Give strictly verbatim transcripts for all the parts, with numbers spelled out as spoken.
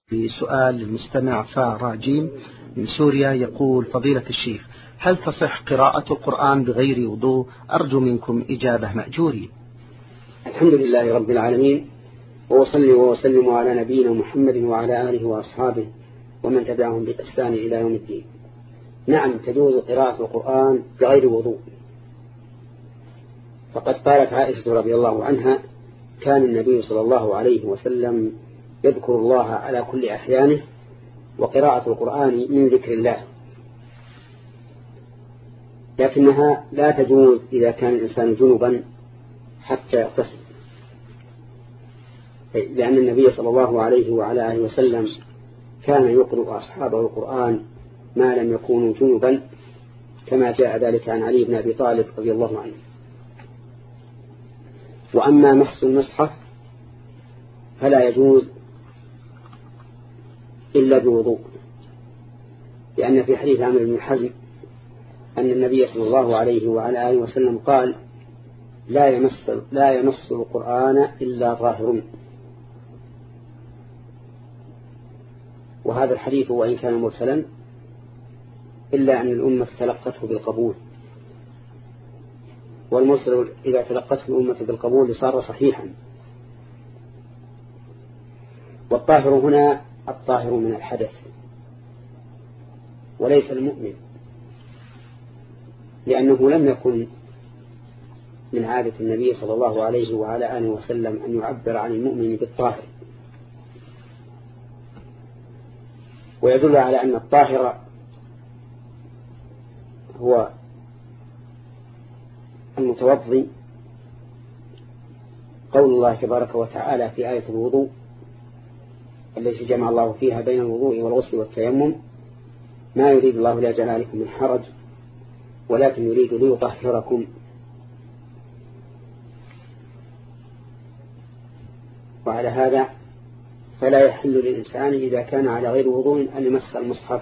بسؤال للمستمع فراجيم من سوريا يقول: فضيلة الشيخ، هل تصح قراءة القرآن بغير وضوء؟ أرجو منكم إجابة مأجورين. الحمد لله رب العالمين، وصلي وسلم على نبينا محمد وعلى آله وأصحابه ومن تبعهم بإحسان إلى يوم الدين. نعم، تجوز قراءة القرآن بغير وضوء، فقد قالت عائشة رضي الله عنها: كان النبي صلى الله عليه وسلم يذكر الله على كل أحيانه، وقراءة القرآن من ذكر الله، لكنها لا تجوز إذا كان الإنسان جنبا حتى يغتسل، لأن النبي صلى الله عليه وعلى آله وسلم كان يقرأ أصحابه القرآن ما لم يكونوا جنبا، كما جاء ذلك عن علي بن أبي طالب رضي الله عنه. وأما مس المصحف فلا يجوز إلا بوضوء، لأن في حديث عمرو بن حزم أن النبي صلى الله عليه وعلى آله وسلم قال: لا يمس, لا يمس القرآن إلا طاهر. وهذا الحديث وإن كان مرسلا إلا أن الأمة تلقته بالقبول، والمرسل إذا تلقته الأمة بالقبول صار صحيحا. والطاهر هنا الطاهر من الحدث وليس المؤمن، لأنه لم يكن من عادة النبي صلى الله عليه وعلى آله وسلم أن يعبر عن المؤمن بالطاهر. ويدل على أن الطاهر هو المتوضي قول الله تبارك وتعالى في آية الوضوء التي جمع الله فيها بين الوضوء والغسل والتيمم: ما يريد الله ليجعل عليكم من حرج ولكن يريد ليطهركم. وعلى هذا فلا يحل للإنسان إذا كان على غير وضوء أن يمس المصحف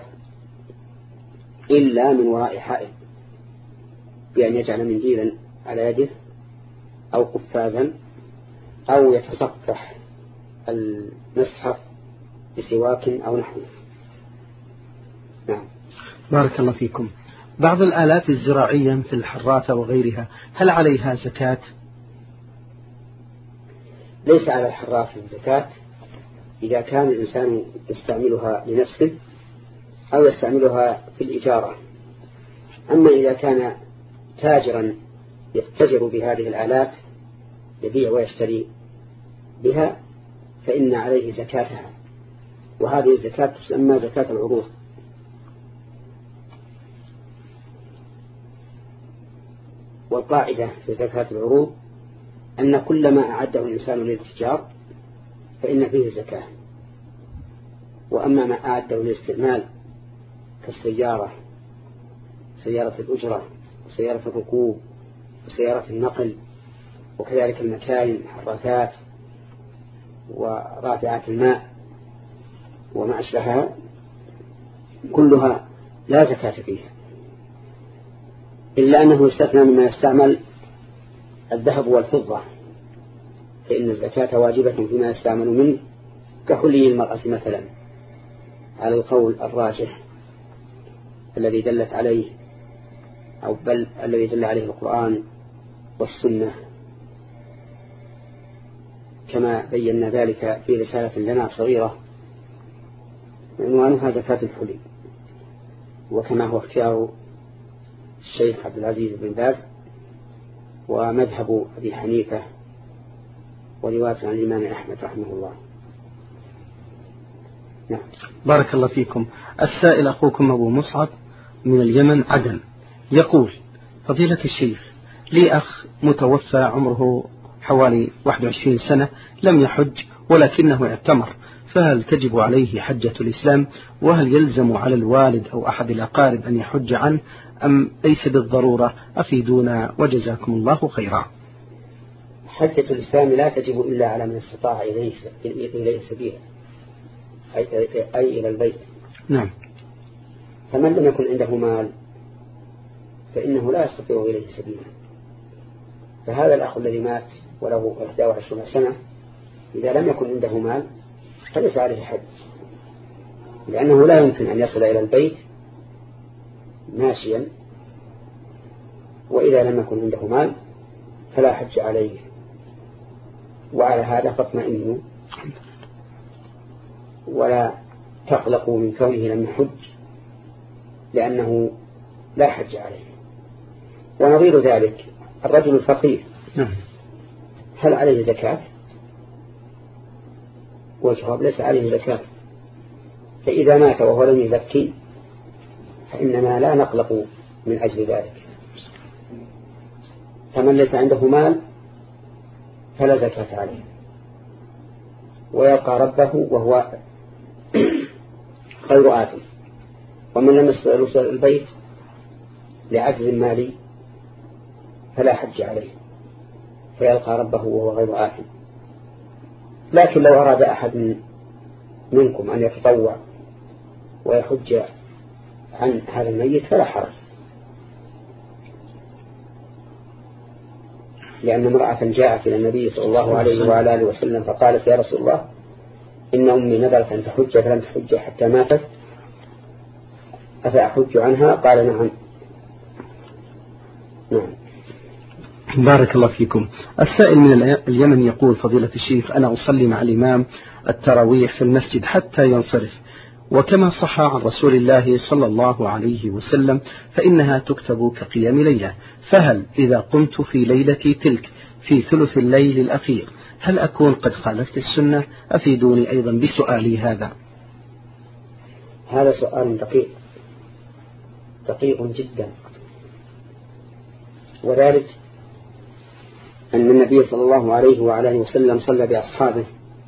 إلا من وراء حائل، بأن يجعل منديلا على يده أو قفازا أو يتصفح المصحف بسواك أو نحوه. نعم. بارك الله فيكم. بعض الآلات الزراعية مثل الحراثة وغيرها هل عليها زكاة؟ ليس على الحراثة زكاة إذا كان الإنسان يستعملها لنفسه أو يستعملها في الإجارة. أما إذا كان تاجرا يتجر بهذه الآلات يبيع ويشتري بها فإن عليه زكاتها، وهذه الزكاة تسمى زكاة العروض. والقاعدة في زكاة العروض أن كل ما أعده الإنسان للتجار فإن فيه زكاة، وأما ما أعده للاستعمال كالسيارة، سيارة الأجرة وسيارة الركوب وسيارة النقل وكذلك المكاين الحراثات ورافعات الماء وما أشبهها كلها لا زكاة فيها، إلا أنه يستثنى مما يستعمل الذهب والفضة، فإن الزكاة واجبة فيما يستعمل منه كحلي المرأة مثلا، على القول الراجح الذي دلت عليه أو بل الذي دل عليه القرآن والسنة، كما بينا ذلك في رسالة لنا صغيرة عنوانها زكاة الحلي، وكما هو اختيار الشيخ عبد العزيز بن باز ومذهب أبي حنيفة ورواية عن الإمام أحمد رحمه الله. نعم. بارك الله فيكم. السائل أخوكم أبو مصعب من اليمن عدن يقول: فضيلة الشيخ، لي أخ متوفى عمره حوالي واحد وعشرين سنة لم يحج ولكنه اعتمر، فهل تجب عليه حجة الإسلام؟ وهل يلزم على الوالد أو أحد الأقارب أن يحج عنه أم ليس بالضرورة؟ أفيدونا وجزاكم الله خيرا. حجة الإسلام لا تجب إلا على من استطاع إليه, إليه سبيلا، أي, أي إلى البيت. نعم. فمن لم يكن عنده مال فإنه لا يستطيع إليه سبيلا. فهذا الأخ الذي مات وله إحدى وعشرين سنة إذا لم يكن عنده مال فليس عليه حج، لأنه لا يمكن أن يصل إلى البيت ماشيا، وإذا لم يكن عنده مال فلا حج عليه. وعلى هذا فاطمئنوا ولا تقلقوا من كونه لم يحج، لأنه لا حج عليه. ونظير ذلك الرجل الفقير هل عليه زكاة؟ والجواب ليس عليه زكاة. فإذا مات وهو لم يزكي فإننا لا نقلق من أجل ذلك. فمن ليس عنده مال فلا زكاة عليه، ويلقى ربه وهو غير آثم. ومن لم يصل البيت لعجز مالي فلا حج عليه، فيلقى ربه وهو غير آثم. لكن لو أراد أحد منكم أن يتطوع ويحج عن هذا الميت فلا حرج، لأن امرأة جاءت إلى النبي صلى الله عليه وعلى آله وسلم فقالت: يا رسول الله، إن أمي نذرت أن تحج فلم تحج حتى ماتت، أفأحج عنها؟ قال: نعم. نعم. بارك الله فيكم. السائل من اليمن يقول: فضيلة الشيخ، أنا أصلي مع الإمام التراويح في المسجد حتى ينصرف، وكما صح عن رسول الله صلى الله عليه وسلم فإنها تكتب كقيام ليلة، فهل إذا قمت في ليلتي تلك في ثلث الليل الأخير هل أكون قد خالفت السنة؟ أفيدوني أيضا بسؤالي هذا. هذا سؤال دقيق دقيق جدا، وذلك أن النبي صلى الله عليه وعلى آله وسلم صلى بأصحابه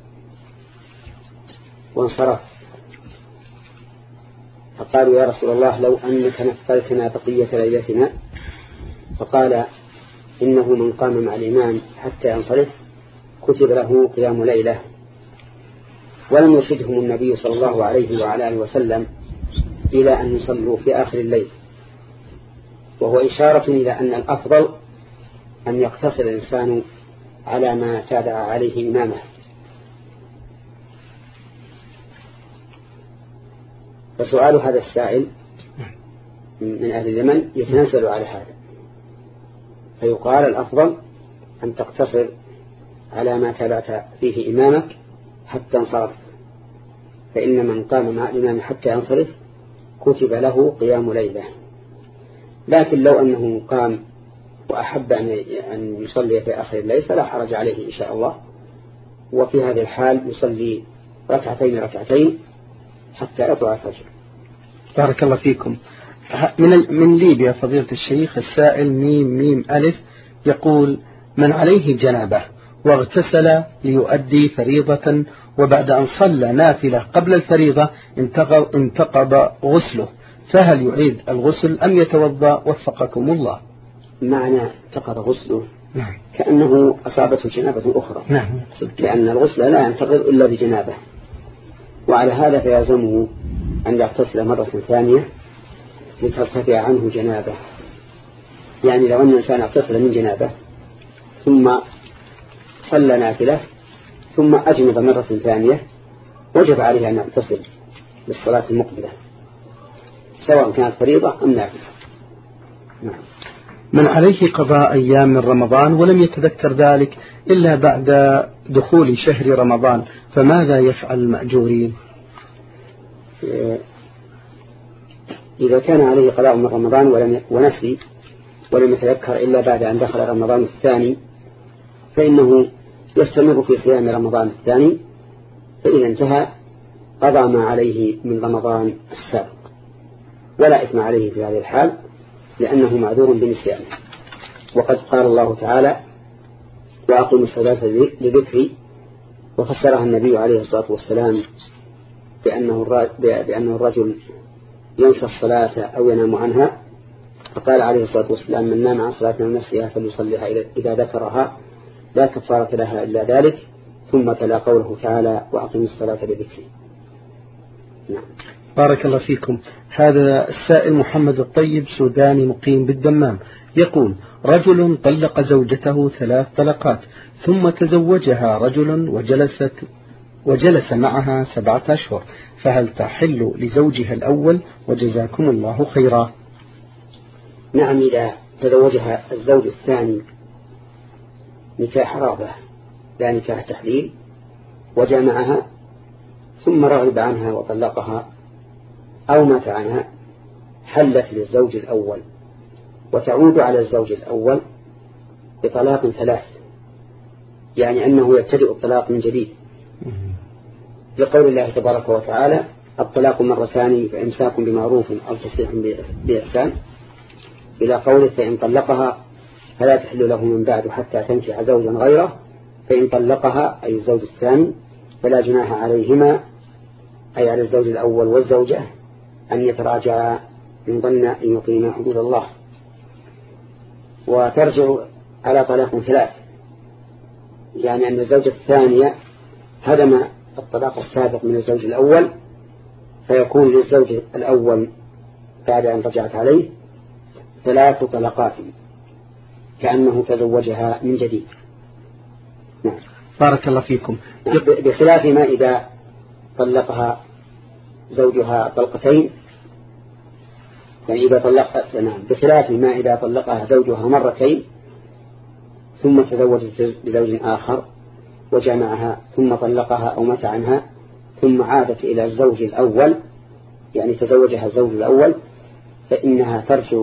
وانصرف، فقالوا: يا رسول الله، لو أنك نفلتنا بقية ليلتنا. فقال: إنه من قام مع الإمام حتى ينصرف كتب له قيام ليلة. ولم يرشدهم النبي صلى الله عليه وعلى آله وسلم إلى أن يصلوا في آخر الليل، وهو إشارة إلى أن الأفضل أن يقتصر الإنسان على ما تابع عليه إمامه. فسؤال هذا السائل من أهل اليمن يتنزل على هذا، فيقال: الأفضل أن تقتصر على ما تابعت فيه إمامك حتى انصرف، فإن من قام مع الإمام حتى ينصرف كتب له قيام ليلة. لكن لو أنه قام وأحب أن يصلي في آخر الليل فلا حرج عليه إن شاء الله، وفي هذه الحال يصلي ركعتين ركعتين حتى يطلع الفجر. بارك الله فيكم. من من ليبيا فضيلة الشيخ السائل ميم ميم ألف يقول: من عليه جنابة واغتسل ليؤدي فريضة، وبعد أن صلى نافلة قبل الفريضة انتقض غسله، فهل يعيد الغسل أم يتوضأ؟ وفقكم الله. معنى انتقض غسله نعم. كأنه أصابته جنابة أخرى. نعم. لأن الغسل لا ينتقض إلا بجنابة، وعلى هذا فيلزمه أن يغتسل مرة ثانية لترتفع عنه جنابه. يعني لو أن الإنسان اغتسل من جنابه ثم صلى نافلة ثم أجنب مرة ثانية وجب عليه أن يغتسل للصلاة المقبلة، سواء كانت فريضة أم نافلة. نعم. من عليه قضاء أيام من رمضان ولم يتذكر ذلك إلا بعد دخول شهر رمضان، فماذا يفعل المأجورين؟ إذا كان عليه قضاء من رمضان ولم ونسي ولم يتذكر إلا بعد أن دخل رمضان الثاني فإنه يستمر في صيام رمضان الثاني، فإذا انتهى قضى ما عليه من رمضان السابق، ولا إثم عليه في هذه الحال لأنه معذور بنسيانه. وقد قال الله تعالى: وأقيموا الصلاة لذكري، وفسرها النبي عليه الصلاة والسلام بأنه بأنه الرجل ينسى الصلاة أو ينام عنها، فقال عليه الصلاة والسلام: من نام عن صلاة نفسها فليصليها إذا ذكرها، لا كفارة لها إلا ذلك. ثم تلا قوله تعالى: وأقيموا الصلاة لذكري. نعم. بارك الله فيكم. هذا السائل محمد الطيب سوداني مقيم بالدمام يقول: رجل طلق زوجته ثلاث طلقات ثم تزوجها رجل وجلست وجلس معها سبعة أشهر، فهل تحل لزوجها الأول؟ وجزاكم الله خيرا. نعم، إذا تزوجها الزوج الثاني نكاح رغبة لا نكاح تحليل وجامعها ثم رغب عنها وطلقها أو مات عنها، حلت للزوج الأول وتعود على الزوج الأول بطلاق ثلاث، يعني أنه يبتدئ الطلاق من جديد، لقول الله تبارك وتعالى: الطلاق مرتان فإمساك بمعروف أو تسريح بإحسان، إلى قوله: فإن طلقها فلا تحل له من بعد حتى تنكح زوجا غيره، فإن طلقها أي الزوج الثاني فلا جناح عليهما أي على الزوج الأول والزوجة أن يتراجعا إن ظن أن يقيما حدود الله. وترجع على طلاق ثلاث، يعني أن الزوجة الثانية هدم الطلاق السابق من الزوج الأول، فيكون للزوج الأول بعد أن رجعت عليه ثلاث طلقات كأنه تزوجها من جديد. نعم. بارك الله فيكم. بخلاف ما إذا طلقها زوجها طلقتين، يعني إذا طلقت نعم بخلاف ما إذا طلقها زوجها مرتين ثم تزوجت بزوج آخر وجمعها ثم طلقها أو مات عنها ثم عادت إلى الزوج الأول، يعني تزوجها الزوج الأول، فإنها ترجع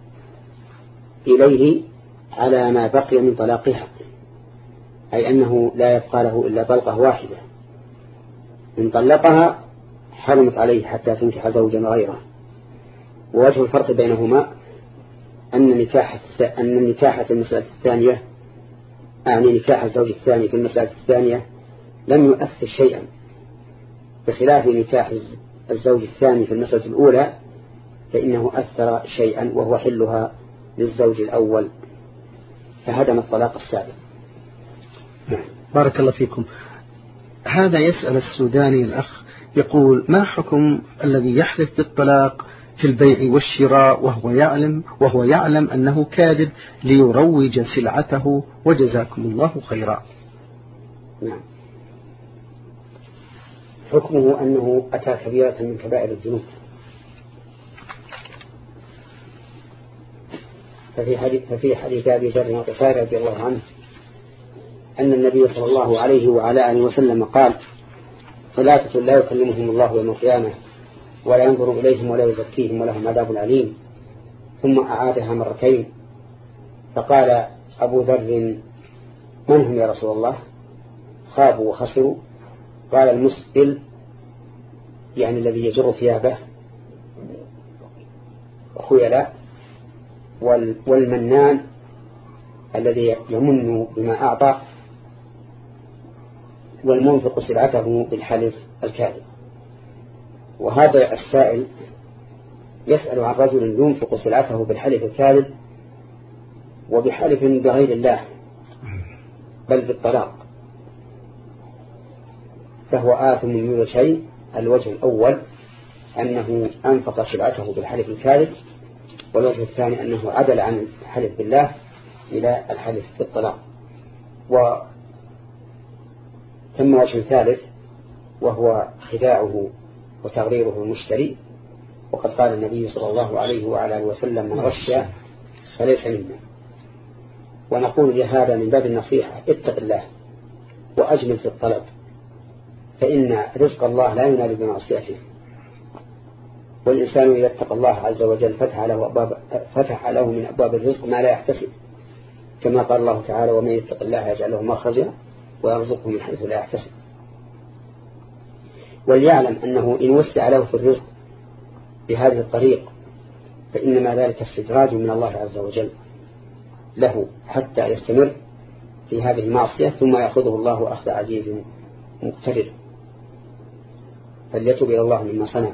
إليه على ما بقي من طلاقها، أي أنه لا يبقى له إلا طلقة واحدة. إن طلقها حرمت عليه حتى تنكح زوجا غيره. ووجه الفرق بينهما أن نكاح أن النكاح في المسألة الثانية، يعني نكاح الزوج الثاني في المسألة الثانية لم يؤثر شيئا، بخلاف نكاح الزوج الثاني في المسألة الأولى فإنه أثر شيئا وهو حلها للزوج الأول فهدم الطلاق السابق. بارك الله فيكم. هذا يسأل السوداني الأخ يقول: ما حكم الذي يحلف بالطلاق في البيع والشراء وهو يعلم وهو يعلم أنه كاذب ليروج سلعته؟ وجزاكم الله خيرا. نعم. حكمه أنه أتى كبيرة من كبائر الذنوب. ففي حديث ففي حديث أبي ذر الغفاري رضي الله عنه أن النبي صلى الله عليه وعلى آله وسلم قال: ثلاثة لا يكلمهم الله يوم القيامة ولا ينظر إليهم ولا يزكيهم ولهم عذاب أليم. ثم أعادها مرتين، فقال أبو ذر: من هم يا رسول الله؟ خابوا وخسروا. قال: المسبل، يعني الذي يجر ثيابه خيلاء، والمنان الذي يمن بما أعطى، والمنفق سلعته بالحلف الكاذب. وهذا السائل يسأل عن رجل ينفق سلعته بالحلف الكاذب وبحلف بغير الله بل بالطلاق، فهو آثم من وجهين: الوجه الأول أنه أنفق سلعته بالحلف الكاذب، والوجه الثاني أنه عدل عن الحلف بالله إلى الحلف بالطلاق. وثم وجه ثالث وهو خداعه وتغريره المشتري، وقد قال النبي صلى الله عليه وعلى وسلم: من غش فليس منا. ونقول لهذا من باب النصيحة: اتق الله وأجمل في الطلب، فإن رزق الله لا ينال بمعصيته، والإنسان إذا اتقى الله عز وجل فتح له, أبواب فتح له من أبواب الرزق ما لا يحتسب، كما قال الله تعالى: ومن يتق الله يجعل له مخرجا ويرزقه من حيث لا يحتسب. وليعلم أنه إن وسع له في الرزق بهذه الطريق فإنما ذلك استدراج من الله عز وجل له حتى يستمر في هذه المعصية ثم يأخذه الله أخذ عزيز مقتدر. فليتوب إلى الله مما صنع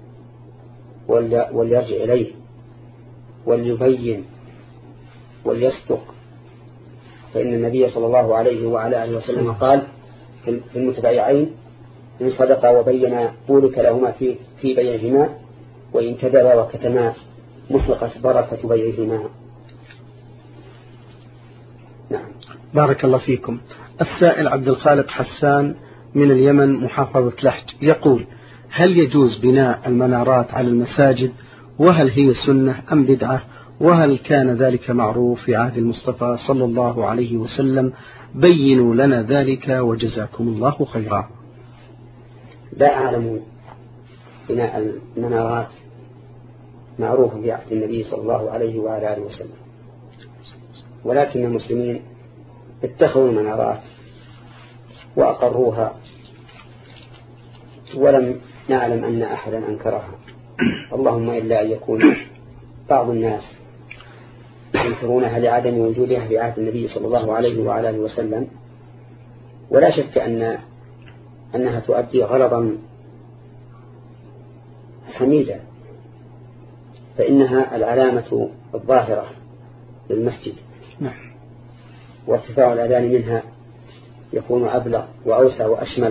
وليرجع إليه وليبين وليصدق، فإن النبي صلى الله عليه وعلى آله وسلم قال في المتبايعين: إن صدقا وبينا بورك لهما في, في بيعهما، وإن كذبا وكتما محرقت بركة بيعهما. نعم. بارك الله فيكم. السائل عبد الخالق حسان من اليمن محافظة لحج يقول: هل يجوز بناء المنارات على المساجد؟ وهل هي سنة أم بدعة؟ وهل كان ذلك معروف في عهد المصطفى صلى الله عليه وسلم؟ بينوا لنا ذلك وجزاكم الله خيرا. لا أعلم بناء المنارات معروف في عهد النبي صلى الله عليه وعلى آله وسلم، ولكن المسلمين اتخذوا المنارات وأقروها ولم نعلم أن أحدا أنكرها، اللهم إلا أن يكون بعض الناس ينكرونها لعدم وجودها في عهد النبي صلى الله عليه وعلى آله وسلم. ولا شك أن أنها تؤدي غرضا حميدا، فإنها العلامة الظاهرة للمسجد، وارتفاع الأذان منها يكون أبلغ وأوسع وأشمل،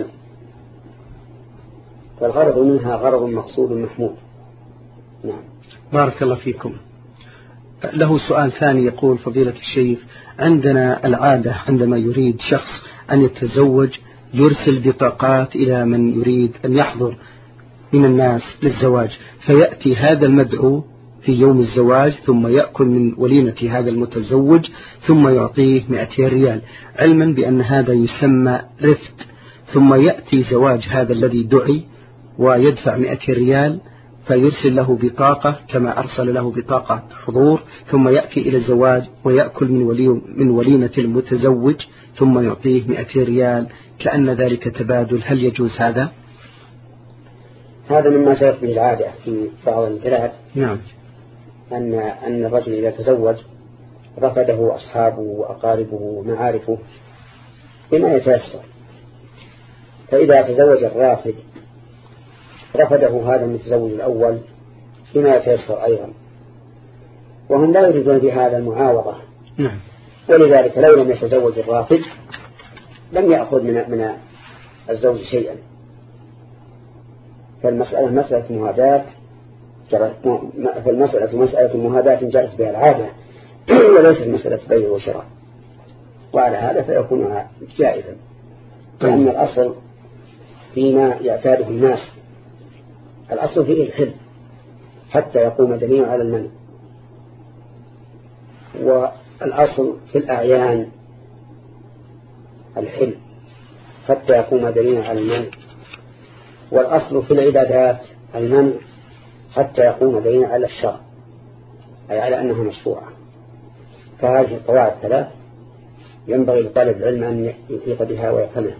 فالغرض منها غرض مقصود محمود. نعم. بارك الله فيكم. له سؤال ثاني يقول: فضيلة الشيخ، عندنا العادة عندما يريد شخص أن يتزوج يرسل بطاقات إلى من يريد أن يحضر من الناس للزواج، فيأتي هذا المدعو في يوم الزواج ثم يأكل من وليمة هذا المتزوج ثم يعطيه مئتين ريال، علما بأن هذا يسمى رفد، ثم يأتي زواج هذا الذي دعي ويدفع مئتين ريال فيرسل له بطاقة كما أرسل له بطاقة حضور، ثم يأتي إلى الزواج ويأكل من, ولي من وليمة المتزوج ثم يعطيه مئتين ريال، كأن ذلك تبادل. هل يجوز هذا؟ هذا مما جرت به العادة في بعض البلاد. نعم. أن أن الرجل إذا تزوج رفضه أصحابه وأقاربه ومعارفه بما يتيسر، فإذا تزوج الرافض رفضه هذا المتزوج الأول بما يتيسر أيضا، وهم لا يريدون بهذا المعاوضة. نعم. ولذلك لو لم يتزوج الرافض لم يأخذ من من الزوج شيئا. فالمسألة مسألة مهاداة، فالمسألة مسألة مهاداة جرت بها العادة وليست مسألة بيع وشراء، وعلى هذا فيكون جائزا، لأن الأصل فيما يعتاده الناس الأصل فيه الحل حتى يقوم دليل على المنع، والأصل في الأعيان الحل حتى يقوم دليل على المنع، والأصل في العبادات المنع حتى يقوم دليل على الشرع، أي على أنها مشروعة. فهذه القواعد ثلاث ينبغي لطالب العلم أن يحيط بها ويفهمها.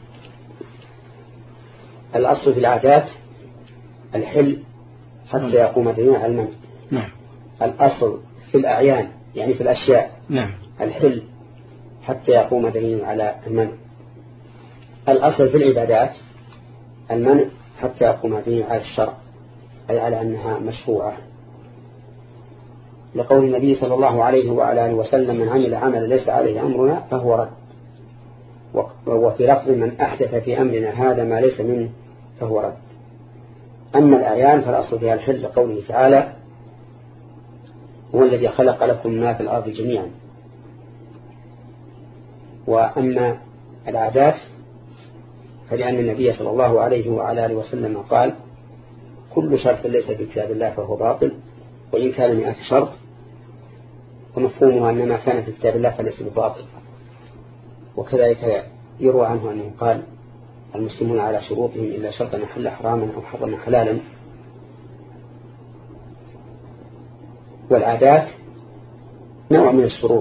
الأصل في العادات الحل حتى يقوم دليل على المنع. نعم. الأصل في الأعيان يعني في الأشياء نعم. الحل حتى يقوم دليل على المنع. الأصل في العبادات المنع حتى يقوم دليل على الشرع، أي على أنها مشروعة، لقول النبي صلى الله عليه وعلى آله وسلم: من عمل عملا ليس عليه أمرنا فهو رد. وفي لفظ: من أحدث في أمرنا هذا ما ليس منه فهو رد. أما الأعيان فالأصل فيها الحل، لقوله تعالى: هو الذي خلق لكم ما في الأرض جميعا. وأما العادات فلأن النبي صلى الله عليه وعلى آله وسلم قال: كل شرط ليس في كتاب الله فهو باطل وإن كان مئة شرط، ومفهومها أن ما كان في كتاب الله فليس بباطل. وكذلك يروى عنه أنه قال: المسلمون على شروطهم إلا شرطا يحل حراما أو حرم حلالا. والعادات نوع من الشروط،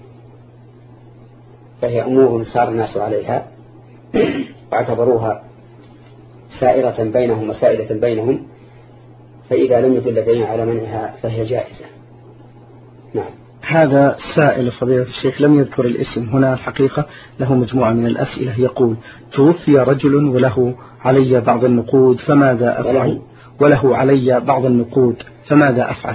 فهي أمور سار الناس عليها واعتبروها سائرة بينهم وسائلة بينهم، فإذا لم يدل دليل على منعها فهي جائزة. نعم. هذا سائل فضيلة الشيخ لم يذكر الاسم هنا، الحقيقة له مجموعة من الأسئلة. يقول: توفي رجل وله علي بعض النقود فماذا أفعل؟ وله علي بعض النقود فماذا أفعل؟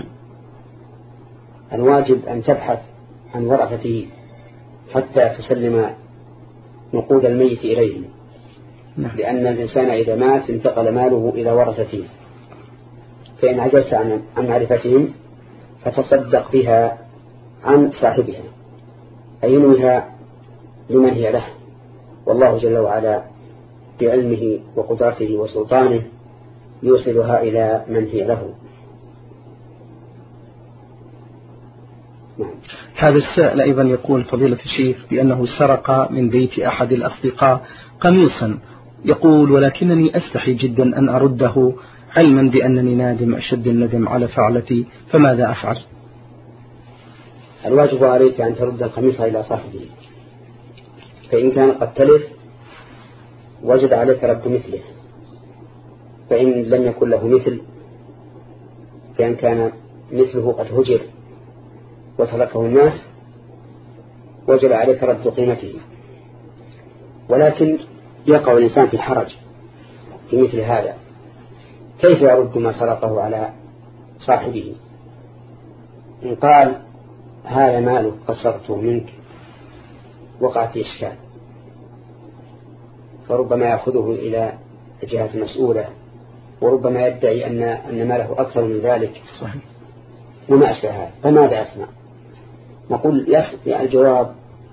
الواجب أن تبحث عن ورثته حتى تسلم نقود الميت إليهم. نعم. لأن الإنسان إذا مات انتقل ماله إلى ورثته، فإن عجزت عن معرفتهم فتصدق بها عن صاحبها، أي ينويها لمن هي له، والله جل وعلا بعلمه وقدرته وسلطانه يوصلها إلى من هي له. هذا السائل أيضا يقول فضيلة الشيخ بأنه سرق من بيت أحد الأصدقاء قميصا، يقول ولكنني أستحي جدا أن أرده علما بأنني نادم أشد الندم على فعلتي، فماذا أفعل؟ الواجب عليك أن ترد القميص إلى صاحبه، فإن كان قد تلف وجب عليك رد مثله، فإن لم يكن له مثل، فإن كان مثله قد هجر وتركه الناس وجب عليك رد قيمته. ولكن يقع الإنسان في حرج في مثل هذا، كيف يرد ما سرقه على صاحبه؟ إن قال هذا مالك قصرته منك وقع في إشكال، فربما يأخذه إلى الجهة المسؤولة، وربما يدعي أن أن ماله أكثر من ذلك صحيح. وما أشبه هذا، فماذا أصنع؟ نقول يعني الجواب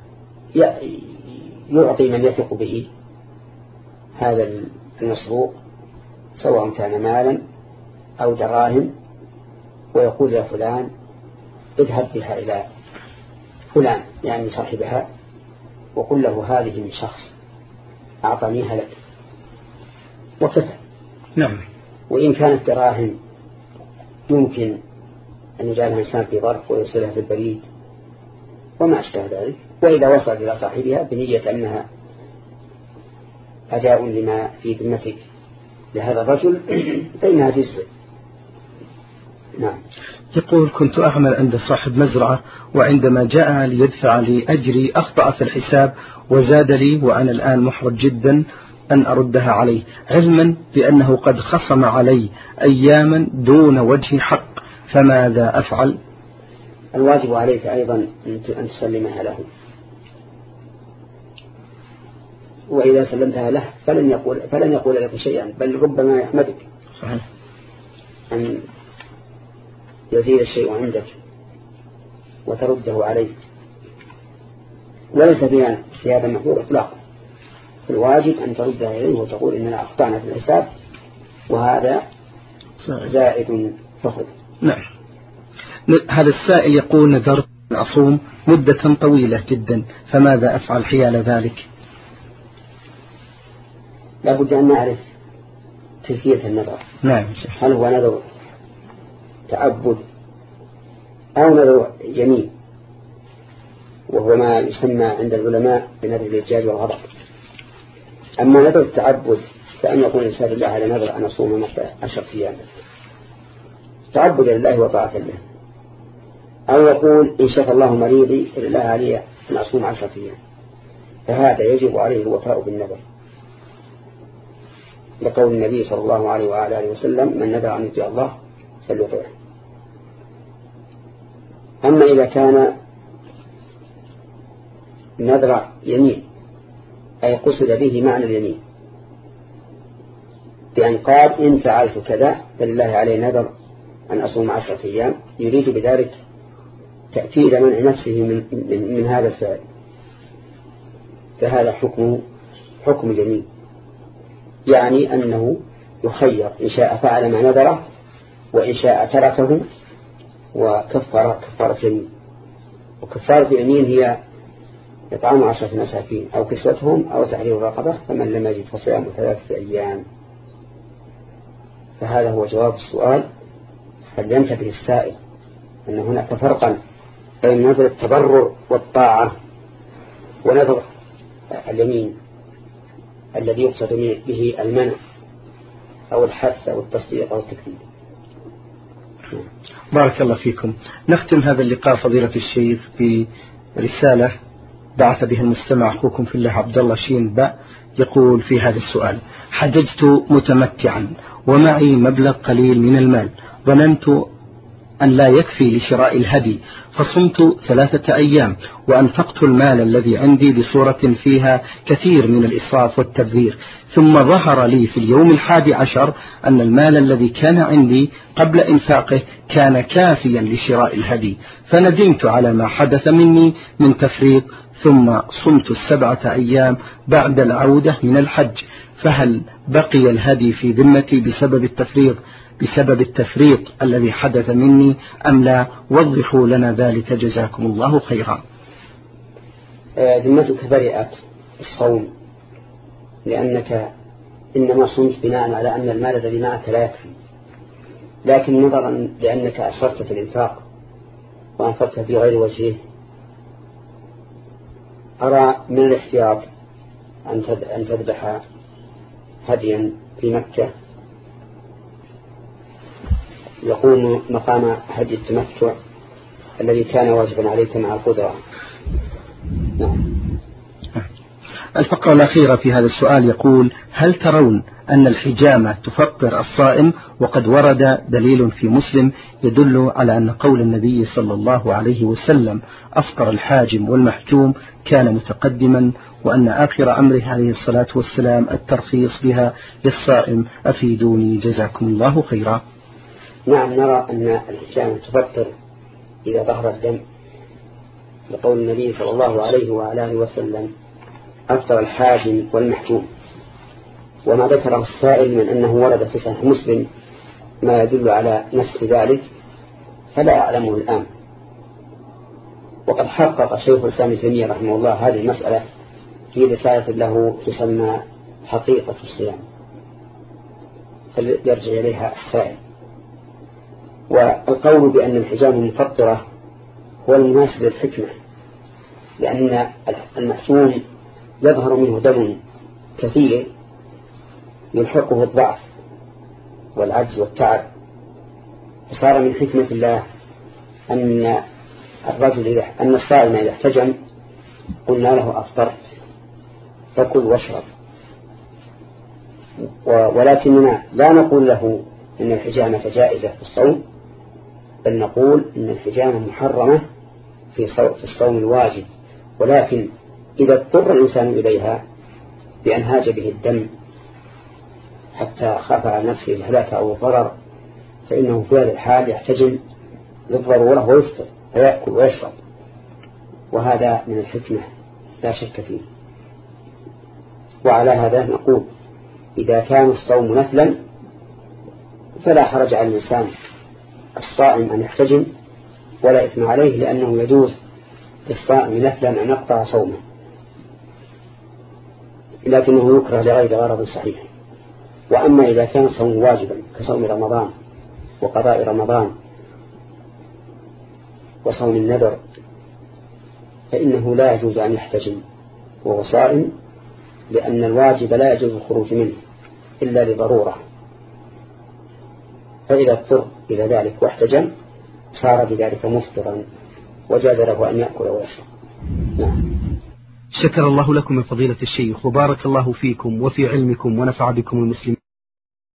يعطي من يثق به هذا المسروق سواء كان مالا أو دراهم، ويقول يا فلان اذهب بها إلى فلان يعني صاحبها وقل له هذه من شخص أعطانيها لك وكفى. نعم. وإن كانت دراهم يمكن أن يجعلها إنسان في ظرف ويصلها في البريد وما أشبه ذلك، وإذا وصل إلى صاحبها بنية أنها أداء لما في ذمتك لهذا الرجل فإنها جزء. نعم. يقول كنت أعمل عند صاحب مزرعة، وعندما جاء ليدفع لي أجري أخطأ في الحساب وزاد لي، وأنا الآن محرج جدا أن أردها عليه، علما بأنه قد خصم علي أياما دون وجه حق، فماذا أفعل؟ الواجب عليك أيضا أن تسلمها له، وإذا سلمتها له فلن يقول فلن يقول لك شيئا، بل ربما يحمدك. صحيح. أن يزيد الشيء عندك وترده عليه، وليس في هذا المحظور إطلاقا. الواجب أن تردها إليه وتقول إننا أخطأنا في الحساب وهذا زائد فخذ. نعم. هذا السائل يقول نذرت أن أصوم مدة طويلة جدا، فماذا أفعل حيال ذلك؟ لا بد أن نعرف كيفية النذر. نعم. هل هو نذر تعبد أو نذر يمين، وهو ما يسمى عند العلماء بنذر الإجاج والغضب. أما نذر التعبد فأن يقول الإنسان لله على نذر أن أصوم عشرة أيام تعبد لله وطاعة له، أو يقول إن شاء الله مريضي لله علي أن أصوم عشرة أيام، فهذا يجب عليه الوفاء بالنذر، لقول النبي صلى الله عليه وآله وسلم من نذر أن يطيع الله فليطيعه. أما إذا كان نذر يمين أي قصد به معنى اليمين، بأن قال إن فعلت كذا فلله عليه نذر أن أصوم عشرة أيام، يريد بذلك تأكيد منع نفسه من, من, من هذا الفعل، فهذا حكمه حكم اليمين، يعني أنه يخير إن شاء فعل ما نذره وإن شاء تركه وكفر كفارة يمين. وكفارة يمين هي إطعام عشرة مساكين أو كسوتهم أو تحرير رقبة، فمن لم يجد فصيام ثلاثة أيام. فهذا هو جواب السؤال. فلينتبه السائل أن هناك فرقا بين نذر التبرع والطاعة ونذر اليمين الذي يقصد به المنع أو الحث أو التصديق أو التكذيب. بارك الله فيكم. نختم هذا اللقاء فضيلة الشيخ برسالة بعث بها المستمع أخوكم في الله عبد الله شين باء، يقول في هذا السؤال: حججت متمتعا ومعي مبلغ قليل من المال، ظننت أن لا يكفي لشراء الهدي، فصمت ثلاثة أيام وأنفقت المال الذي عندي بصورة فيها كثير من الإسراف والتبذير، ثم ظهر لي في اليوم الحادي عشر أن المال الذي كان عندي قبل إنفاقه كان كافيا لشراء الهدي، فندمت على ما حدث مني من تفريط، ثم صمت السبعة أيام بعد العودة من الحج، فهل بقي الهدي في ذمتي بسبب التفريط بسبب التفريط الذي حدث مني أم لا؟ وضحوا لنا ذلك جزاكم الله خيرا. ذمتك برئت الصوم، لأنك إنما صمت بناء على أن المال الذي معك لا يكفي، لكن نظرا لأنك أسرت في الإنفاق وأنفقت في غير وجهه، أرى من الاحتياط أن تذبح هديا في مكة يقوم مقام هدي التمتع الذي كان واجبا عليك مع القدرة. نعم. الفقرة الأخيرة في هذا السؤال يقول: هل ترون أن الحجامة تفطر الصائم؟ وقد ورد دليل في مسلم يدل على أن قول النبي صلى الله عليه وسلم أفطر الحاجم والمحجوم كان متقدما، وأن آخر أمره عليه الصلاة والسلام الترخيص بها للصائم. أفيدوني جزاكم الله خيرا. نعم، نرى أن الحجامة تفطر إذا ظهر الدم، لقول النبي صلى الله عليه وآله وسلم أفطر الحاجم والمحجوم. وما ذكره السائل من أنه ورد في صحيح مسلم ما يدل على نسخ ذلك فلا أعلمه الآن. وقد حقق شيخ الإسلام ابن تيمية رحمه الله هذه المسألة في رسالة له تسمى حقيقة الصيام، فليرجع إليها السائل. والقول بأن الحجامة مفطرة هو المناسب للحكمة، لأن المحجوم يظهر منه دم كثير يلحقه الضعف والعجز والتعب، فصار من حكمة الله أن الرجل أن الصائم إذا احتجم قلنا له أفطرت فكل واشرب، ولكننا لا نقول له إن الحجامة جائزة في الصوم، بل نقول إن الحجامة محرمة في الصوم الواجب، ولكن إذا اضطر الإنسان إليها بأن هاج به الدم حتى خاف على نفسه الهلاك أو الضرر فإنه في هذه الحال يحتجم للضرورة ويفطر ويأكل ويشرب، وهذا من الحكمة لا شك فيه. وعلى هذا نقول إذا كان الصوم نفلا فلا حرج على الإنسان الصائم أن يحتجم ولا إثم عليه، لأنه يجوز للصائم نفلا أن يقطع صومه، لكنه يكره لغير غرض صحيح. وأما إذا كان الصوم واجبا كصوم رمضان وقضاء رمضان وصوم النذر فإنه لا يجوز أن يحتجم وهو صائم، لأن الواجب لا يجوز الخروج منه إلا لضرورة، فإذا اضطر إلى ذلك واحتجم صار بذلك مفطرا وجاز له أن يأكل ويشرب. نعم. شكر الله لكم يا فضيلة الشيخ، وبارك الله فيكم وفي علمكم ونفع بكم المسلمين.